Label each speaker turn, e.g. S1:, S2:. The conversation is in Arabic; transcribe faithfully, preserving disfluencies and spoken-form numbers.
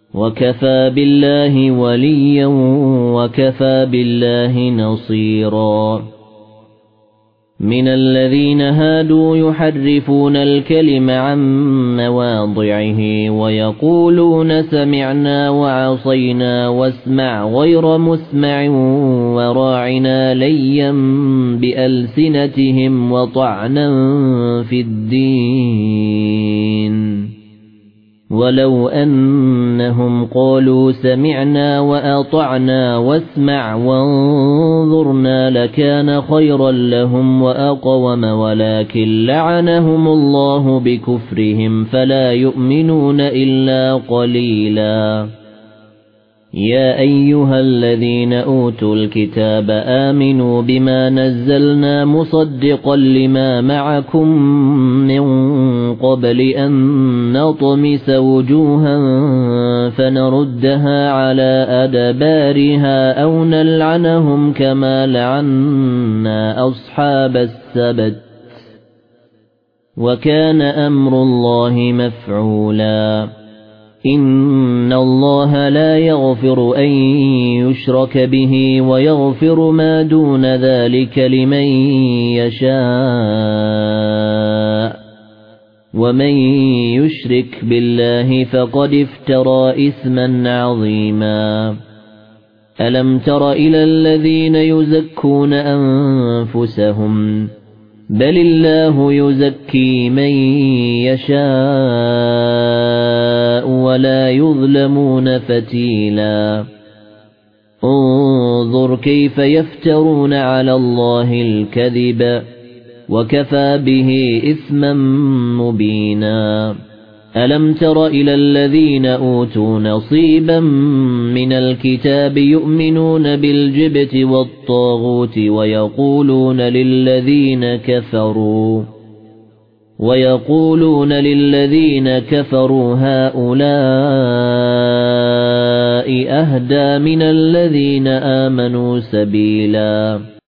S1: وكفى بالله وليا وكفى بالله نصيرا من الذين هادوا يحرفون الكلم عن مواضعه ويقولون سمعنا وعصينا واسمع غير مسمع وراعنا ليا بألسنتهم وطعنا في الدين ولو أنهم قالوا سمعنا وأطعنا واسمع وانظرنا لكان خيرا لهم وأقوم ولكن لعنهم الله بكفرهم فلا يؤمنون إلا قليلا يا أيها الذين أوتوا الكتاب آمنوا بما نزلنا مصدقا لما معكم من قبل أن نطمس وجوها فنردها على أدبارها أو نلعنهم كما لعنا أصحاب السبت وكان أمر الله مفعولا إن الله لا يغفر أن يشرك به ويغفر ما دون ذلك لمن يشاء ومن يشرك بالله فقد افترى إثما عظيما ألم تر إلى الذين يزكون أنفسهم بل الله يزكي من يشاء ولا يظلمون فتيلا انظر كيف يفترون على الله الكذب وكفى به إثما مبينا ألم تر إلى الذين أوتوا نصيبا من الكتاب يؤمنون بالجبت والطاغوت ويقولون للذين كفروا ويقولون للذين كفروا هؤلاء أهدى من الذين آمنوا سبيلا